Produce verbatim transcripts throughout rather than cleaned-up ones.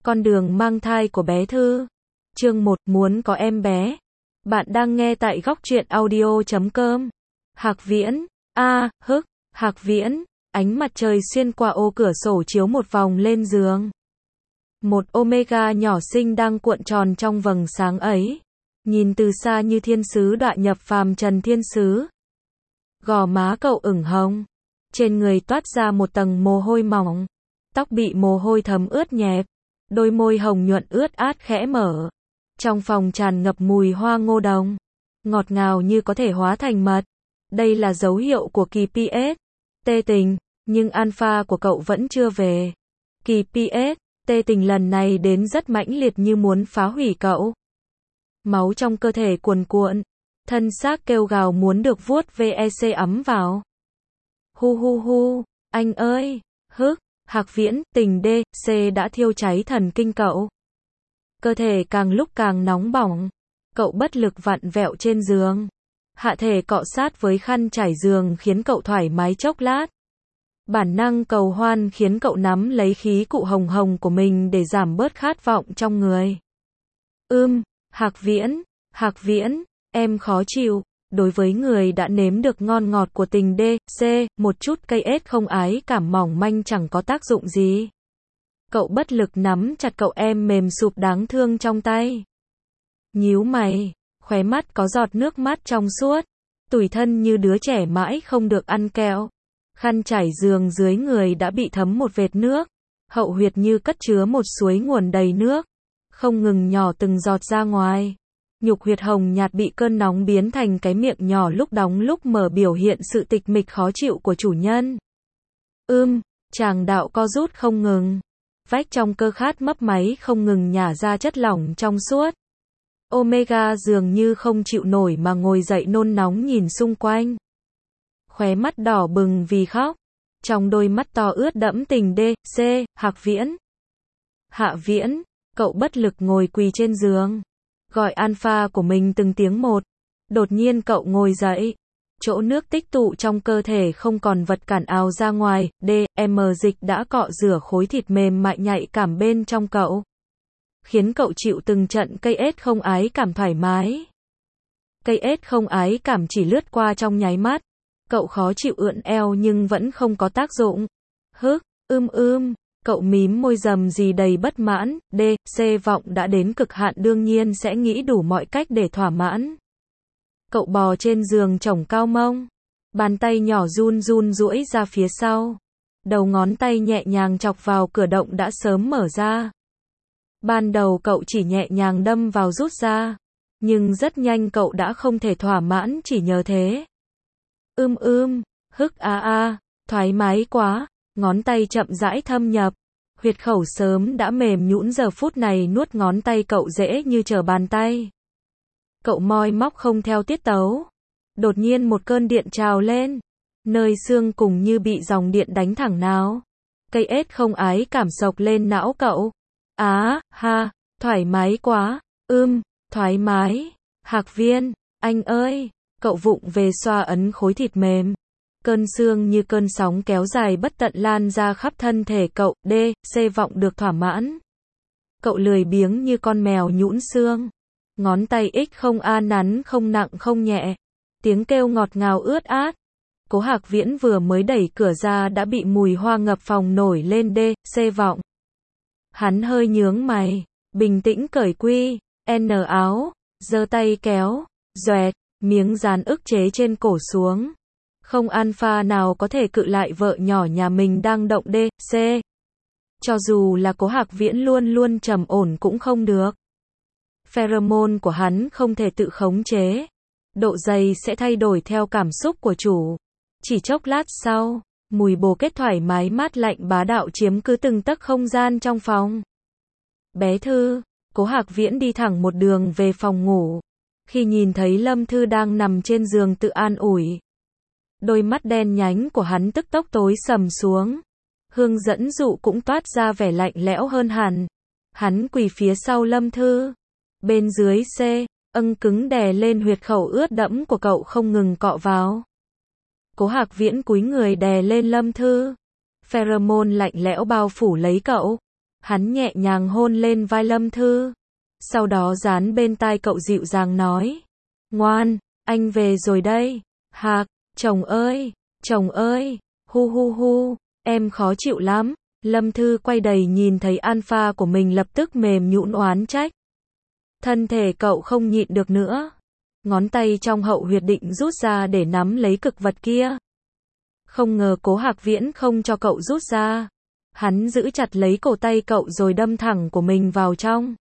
Con đường mang thai của bé Thư. Chương một, muốn có em bé. Bạn đang nghe tại góc truyện audio chấm com. Hạc Viễn, a, hức, Hạc Viễn, ánh mặt trời xuyên qua ô cửa sổ chiếu một vòng lên giường. Một Omega nhỏ xinh đang cuộn tròn trong vầng sáng ấy. Nhìn từ xa như thiên sứ đọa nhập phàm trần thiên sứ. Gò má cậu ửng hồng. Trên người toát ra một tầng mồ hôi mỏng. Tóc bị mồ hôi thấm ướt nhẹp. Đôi môi hồng nhuận ướt át khẽ mở. Trong phòng tràn ngập mùi hoa ngô đồng. Ngọt ngào như có thể hóa thành mật. Đây là dấu hiệu của kỳ pê ét. Tê tình, nhưng alpha của cậu vẫn chưa về. Kỳ pê ét, tê tình lần này đến rất mãnh liệt như muốn phá hủy cậu. Máu trong cơ thể cuồn cuộn. Thân xác kêu gào muốn được vuốt vec ấm vào. Hu hu hu, anh ơi, hức. Hạc Viễn, tình đê xê đã thiêu cháy thần kinh cậu. Cơ thể càng lúc càng nóng bỏng. Cậu bất lực vặn vẹo trên giường. Hạ thể cọ sát với khăn trải giường khiến cậu thoải mái chốc lát. Bản năng cầu hoan khiến cậu nắm lấy khí cụ hồng hồng của mình để giảm bớt khát vọng trong người. Ưm, Hạc Viễn, Hạc Viễn, em khó chịu. Đối với người đã nếm được ngon ngọt của tình đê xê, một chút cây ết không ái cảm mỏng manh chẳng có tác dụng gì. Cậu bất lực nắm chặt cậu em mềm sụp đáng thương trong tay. Nhíu mày, khóe mắt có giọt nước mắt trong suốt. Tủi thân như đứa trẻ mãi không được ăn kẹo. Khăn trải giường dưới người đã bị thấm một vệt nước. Hậu huyệt như cất chứa một suối nguồn đầy nước. Không ngừng nhỏ từng giọt ra ngoài. Nhục huyệt hồng nhạt bị cơn nóng biến thành cái miệng nhỏ lúc đóng lúc mở biểu hiện sự tịch mịch khó chịu của chủ nhân. Ưm, tràng đạo co rút không ngừng. Vách trong cơ khát mấp máy không ngừng nhả ra chất lỏng trong suốt. Omega dường như không chịu nổi mà ngồi dậy nôn nóng nhìn xung quanh. Khóe mắt đỏ bừng vì khóc. Trong đôi mắt to ướt đẫm tình đê xê, Hạc Viễn. Hạ Viễn, cậu bất lực ngồi quỳ trên giường. Gọi alpha của mình từng tiếng một. Đột nhiên cậu ngồi dậy. Chỗ nước tích tụ trong cơ thể không còn vật cản ào ra ngoài. D, M dịch đã cọ rửa khối thịt mềm mại nhạy cảm bên trong cậu. Khiến cậu chịu từng trận cây ết không ái cảm thoải mái. Cây ết không ái cảm chỉ lướt qua trong nháy mắt. Cậu khó chịu ưỡn eo nhưng vẫn không có tác dụng. Hức, ưm ưm. Cậu mím môi rầm gì đầy bất mãn, D, C vọng đã đến cực hạn đương nhiên sẽ nghĩ đủ mọi cách để thỏa mãn. Cậu bò trên giường chổng cao mông. Bàn tay nhỏ run run duỗi ra phía sau. Đầu ngón tay nhẹ nhàng chọc vào cửa động đã sớm mở ra. Ban đầu cậu chỉ nhẹ nhàng đâm vào rút ra. Nhưng rất nhanh cậu đã không thể thỏa mãn chỉ nhờ thế. Ưm ưm, hức a a, thoải mái quá. Ngón tay chậm rãi thâm nhập. Huyệt khẩu sớm đã mềm nhũn giờ phút này nuốt ngón tay cậu dễ như trở bàn tay. Cậu moi móc không theo tiết tấu. Đột nhiên một cơn điện trào lên. Nơi xương cùng như bị dòng điện đánh thẳng nào. Cây ết không ái cảm sộc lên não cậu. Á, ha, thoải mái quá. Ưm, thoải mái. Hạc Viên, anh ơi. Cậu vụng về xoa ấn khối thịt mềm. Cơn xương như cơn sóng kéo dài bất tận lan ra khắp thân thể cậu, D, C vọng được thỏa mãn. Cậu lười biếng như con mèo nhũn xương. Ngón tay X không a nắn không nặng không nhẹ. Tiếng kêu ngọt ngào ướt át. Cố Hạc Viễn vừa mới đẩy cửa ra đã bị mùi hoa ngập phòng nổi lên D, C vọng. Hắn hơi nhướng mày, bình tĩnh cởi quy, N áo, giơ tay kéo, doẹt, miếng dán ức chế trên cổ xuống. Không alpha nào có thể cự lại vợ nhỏ nhà mình đang động D, C. Cho dù là Cố Hạc Viễn luôn luôn trầm ổn cũng không được. Pheromone của hắn không thể tự khống chế. Độ dày sẽ thay đổi theo cảm xúc của chủ. Chỉ chốc lát sau, mùi bồ kết thoải mái mát lạnh bá đạo chiếm cứ từng tấc không gian trong phòng. Bé Thư, Cố Hạc Viễn đi thẳng một đường về phòng ngủ. Khi nhìn thấy Lâm Thư đang nằm trên giường tự an ủi. Đôi mắt đen nhánh của hắn tức tốc tối sầm xuống. Hương dẫn dụ cũng toát ra vẻ lạnh lẽo hơn hẳn. Hắn quỳ phía sau Lâm Thư. Bên dưới C, âng cứng đè lên huyệt khẩu ướt đẫm của cậu không ngừng cọ vào. Cố Hạc Viễn cúi người đè lên Lâm Thư. Pheromone lạnh lẽo bao phủ lấy cậu. Hắn nhẹ nhàng hôn lên vai Lâm Thư. Sau đó dán bên tai cậu dịu dàng nói. Ngoan, anh về rồi đây. Hạc, chồng ơi, chồng ơi, hu hu hu, em khó chịu lắm. Lâm Thư quay đầy nhìn thấy alpha của mình lập tức mềm nhũn oán trách. Thân thể cậu không nhịn được nữa. Ngón tay trong hậu huyệt định rút ra để nắm lấy cực vật kia. Không ngờ Cố Hạc Viễn không cho cậu rút ra. Hắn giữ chặt lấy cổ tay cậu rồi đâm thẳng của mình vào trong.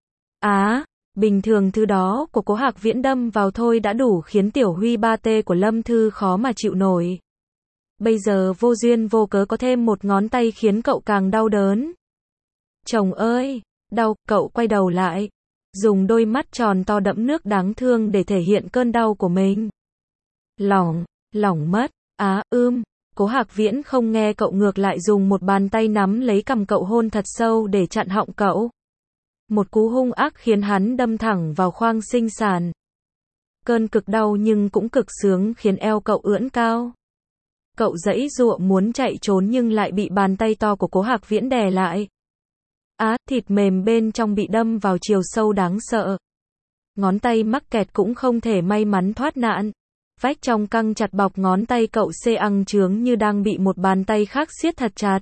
Á, bình thường thứ đó của Cố Hạc Viễn đâm vào thôi đã đủ khiến tiểu huy ba T của Lâm Thư khó mà chịu nổi. Bây giờ vô duyên vô cớ có thêm một ngón tay khiến cậu càng đau đớn. Chồng ơi, đau, cậu quay đầu lại. Dùng đôi mắt tròn to đẫm nước đáng thương để thể hiện cơn đau của mình. Lỏng, lỏng mất, á ưm, Cố Hạc Viễn không nghe cậu ngược lại dùng một bàn tay nắm lấy cằm cậu hôn thật sâu để chặn họng cậu. Một cú hung ác khiến hắn đâm thẳng vào khoang sinh sản. Cơn cực đau nhưng cũng cực sướng khiến eo cậu ưỡn cao. Cậu giãy giụa muốn chạy trốn nhưng lại bị bàn tay to của Cố Hạc Viễn đè lại. Á, thịt mềm bên trong bị đâm vào chiều sâu đáng sợ. Ngón tay mắc kẹt cũng không thể may mắn thoát nạn. Vách trong căng chặt bọc ngón tay cậu xê ăng chướng như đang bị một bàn tay khác siết thật chặt.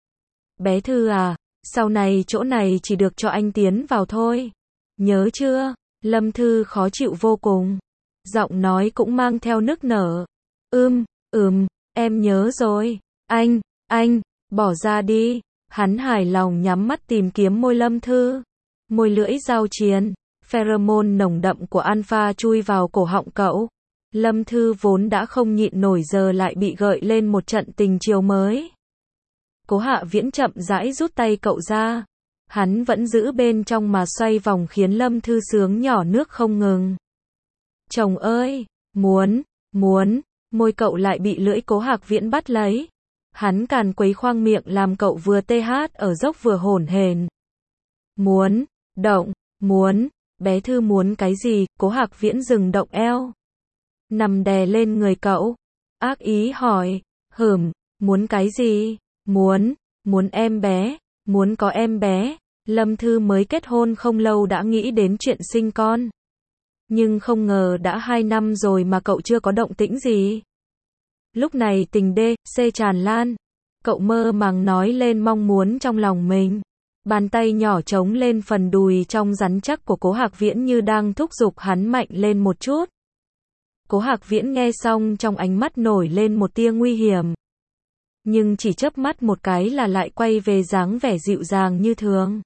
Bé Thư à, sau này chỗ này chỉ được cho anh tiến vào thôi. Nhớ chưa? Lâm Thư khó chịu vô cùng. Giọng nói cũng mang theo nức nở. Ưm, ừm, em nhớ rồi. Anh, anh, bỏ ra đi. Hắn hài lòng nhắm mắt tìm kiếm môi Lâm Thư. Môi lưỡi giao chiến, pheromone nồng đậm của alpha chui vào cổ họng cậu. Lâm Thư vốn đã không nhịn nổi giờ lại bị gợi lên một trận tình chiều mới. Cố Hạ Viễn chậm rãi rút tay cậu ra. Hắn vẫn giữ bên trong mà xoay vòng khiến Lâm Thư sướng nhỏ nước không ngừng. Chồng ơi, muốn, muốn, môi cậu lại bị lưỡi Cố Hạc Viễn bắt lấy. Hắn càn quấy khoang miệng làm cậu vừa tê hát ở dốc vừa hổn hển. Muốn, động, muốn, bé Thư muốn cái gì? Cố Hạc Viễn dừng động eo. Nằm đè lên người cậu. Ác ý hỏi, hửm, muốn cái gì? Muốn, muốn em bé, muốn có em bé. Lâm Thư mới kết hôn không lâu đã nghĩ đến chuyện sinh con. Nhưng không ngờ đã hai năm rồi mà cậu chưa có động tĩnh gì. Lúc này tình D, C tràn lan. Cậu mơ màng nói lên mong muốn trong lòng mình. Bàn tay nhỏ trống lên phần đùi trong rắn chắc của Cố Hạc Viễn như đang thúc giục hắn mạnh lên một chút. Cố Hạc Viễn nghe xong trong ánh mắt nổi lên một tia nguy hiểm. Nhưng chỉ chớp mắt một cái là lại quay về dáng vẻ dịu dàng như thường.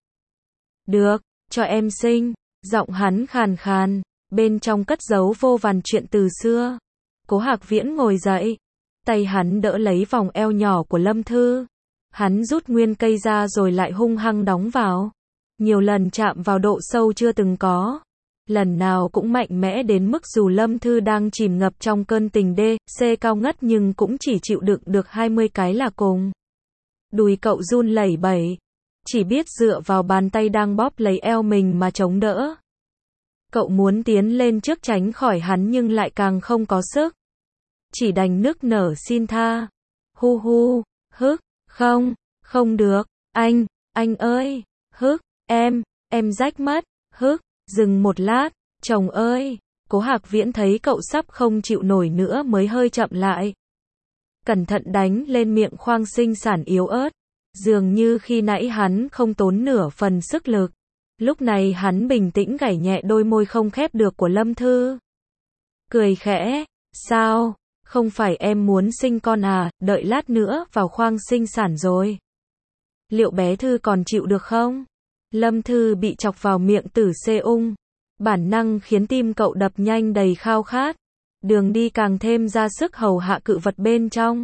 Được, cho em sinh. Giọng hắn khàn khàn, bên trong cất giấu vô vàn chuyện từ xưa. Cố Hạc Viễn ngồi dậy. Tay hắn đỡ lấy vòng eo nhỏ của Lâm Thư. Hắn rút nguyên cây ra rồi lại hung hăng đóng vào. Nhiều lần chạm vào độ sâu chưa từng có. Lần nào cũng mạnh mẽ đến mức dù Lâm Thư đang chìm ngập trong cơn tình D, C cao ngất nhưng cũng chỉ chịu đựng được hai mươi cái là cùng. Đùi cậu run lẩy bẩy. Chỉ biết dựa vào bàn tay đang bóp lấy eo mình mà chống đỡ. Cậu muốn tiến lên trước tránh khỏi hắn nhưng lại càng không có sức. Chỉ đành nức nở xin tha. Hu hu, hức, không, không được, anh, anh ơi, hức, em, em rách mất, hức, dừng một lát, chồng ơi. Cố Hạc Viễn thấy cậu sắp không chịu nổi nữa mới hơi chậm lại. Cẩn thận đánh lên miệng khoang sinh sản yếu ớt. Dường như khi nãy hắn không tốn nửa phần sức lực. Lúc này hắn bình tĩnh gảy nhẹ đôi môi không khép được của Lâm Thư. Cười khẽ, sao? Không phải em muốn sinh con à, đợi lát nữa vào khoang sinh sản rồi. Liệu bé Thư còn chịu được không? Lâm Thư bị chọc vào miệng tử xê ung. Bản năng khiến tim cậu đập nhanh đầy khao khát. Đường đi càng thêm ra sức hầu hạ cự vật bên trong.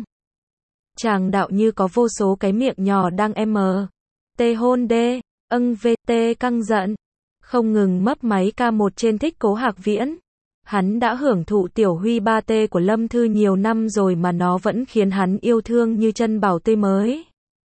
Tràng đạo như có vô số cái miệng nhỏ đang em tê hôn đê, âng vê tê căng giận. Không ngừng mấp máy ca một trên thích Cố Hạc Viễn. Hắn đã hưởng thụ tiểu huy ba T của Lâm Thư nhiều năm rồi mà nó vẫn khiến hắn yêu thương như chân bảo tê mới.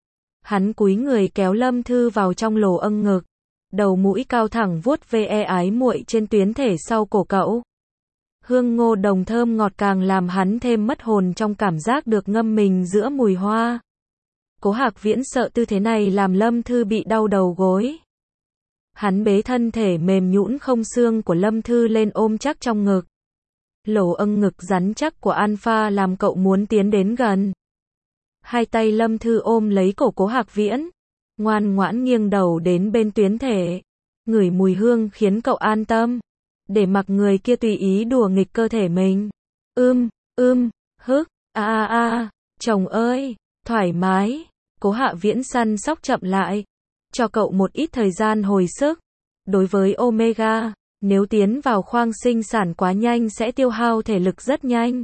Hắn cúi người kéo Lâm Thư vào trong lồ âng ngực. Đầu mũi cao thẳng vuốt ve ái muội trên tuyến thể sau cổ cậu. Hương ngô đồng thơm ngọt càng làm hắn thêm mất hồn trong cảm giác được ngâm mình giữa mùi hoa. Cố Hạc Viễn sợ tư thế này làm Lâm Thư bị đau đầu gối. Hắn bế thân thể mềm nhũn không xương của Lâm Thư lên ôm chắc trong ngực. Lỗ âng ngực rắn chắc của Alpha làm cậu muốn tiến đến gần. Hai tay Lâm Thư ôm lấy cổ Cố Hạc Viễn, ngoan ngoãn nghiêng đầu đến bên tuyến thể. Ngửi mùi hương khiến cậu an tâm, để mặc người kia tùy ý đùa nghịch cơ thể mình. Ưm, ưm, hức, a a a, chồng ơi, thoải mái. Cố Hạ Viễn săn sóc chậm lại, cho cậu một ít thời gian hồi sức. Đối với Omega, nếu tiến vào khoang sinh sản quá nhanh sẽ tiêu hao thể lực rất nhanh.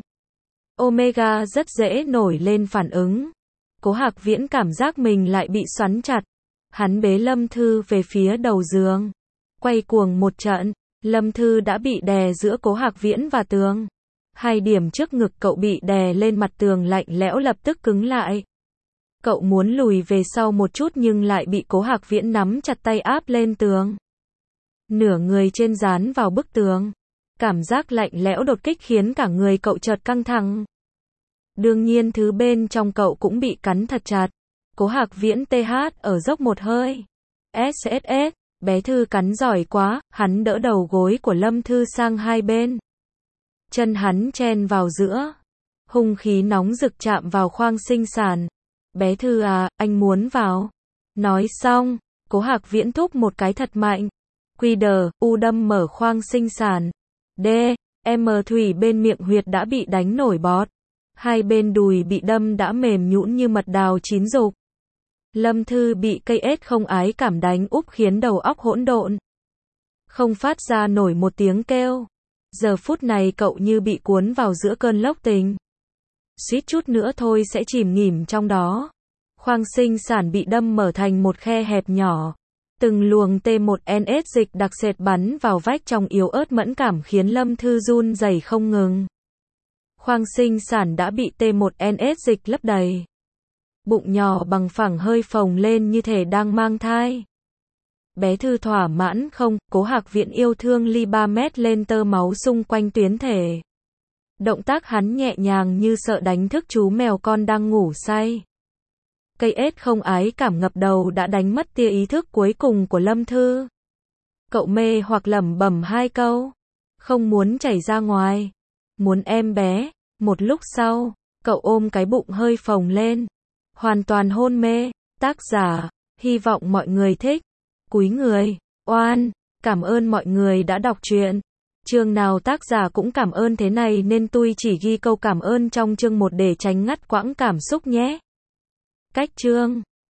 Omega rất dễ nổi lên phản ứng. Cố Hạc Viễn cảm giác mình lại bị xoắn chặt. Hắn bế Lâm Thư về phía đầu giường. Quay cuồng một trận, Lâm Thư đã bị đè giữa Cố Hạc Viễn và tường. Hai điểm trước ngực cậu bị đè lên mặt tường lạnh lẽo lập tức cứng lại. Cậu muốn lùi về sau một chút nhưng lại bị Cố Hạc Viễn nắm chặt tay áp lên tường. Nửa người trên dán vào bức tường. Cảm giác lạnh lẽo đột kích khiến cả người cậu chợt căng thẳng. Đương nhiên thứ bên trong cậu cũng bị cắn thật chặt. Cố Hạc Viễn tê hát ở dốc một hơi. ét ét ét, bé Thư cắn giỏi quá, hắn đỡ đầu gối của Lâm Thư sang hai bên. Chân hắn chen vào giữa. Hung khí nóng rực chạm vào khoang sinh sản. Bé Thư à, anh muốn vào. Nói xong, Cố Hạc Viễn thúc một cái thật mạnh. Quy đờ, u đâm mở khoang sinh sản. D, M thủy bên miệng huyệt đã bị đánh nổi bọt. Hai bên đùi bị đâm đã mềm nhũn như mật đào chín rục. Lâm Thư bị cây ếch không ái cảm đánh úp khiến đầu óc hỗn độn. Không phát ra nổi một tiếng kêu. Giờ phút này cậu như bị cuốn vào giữa cơn lốc tình. Suýt chút nữa thôi sẽ chìm nghỉm trong đó. Khoang sinh sản bị đâm mở thành một khe hẹp nhỏ. Từng luồng T một N S dịch đặc sệt bắn vào vách trong yếu ớt mẫn cảm khiến Lâm Thư run rẩy không ngừng. Khoang sinh sản đã bị T một N S dịch lấp đầy. Bụng nhỏ bằng phẳng hơi phồng lên như thể đang mang thai. Bé Thư thỏa mãn không, Cố Hạc Viễn yêu thương ly ba mét lên tơ máu xung quanh tuyến thể. Động tác hắn nhẹ nhàng như sợ đánh thức chú mèo con đang ngủ say. Cây ếch không ái cảm ngập đầu đã đánh mất tia ý thức cuối cùng của Lâm Thư. Cậu mê hoặc lẩm bẩm hai câu. Không muốn chảy ra ngoài. Muốn em bé. Một lúc sau, cậu ôm cái bụng hơi phồng lên. Hoàn toàn hôn mê. Tác giả, hy vọng mọi người thích. Cúi người, oan, cảm ơn mọi người đã đọc truyện. Chương nào tác giả cũng cảm ơn thế này nên tôi chỉ ghi câu cảm ơn trong chương một để tránh ngắt quãng cảm xúc nhé. Cách chương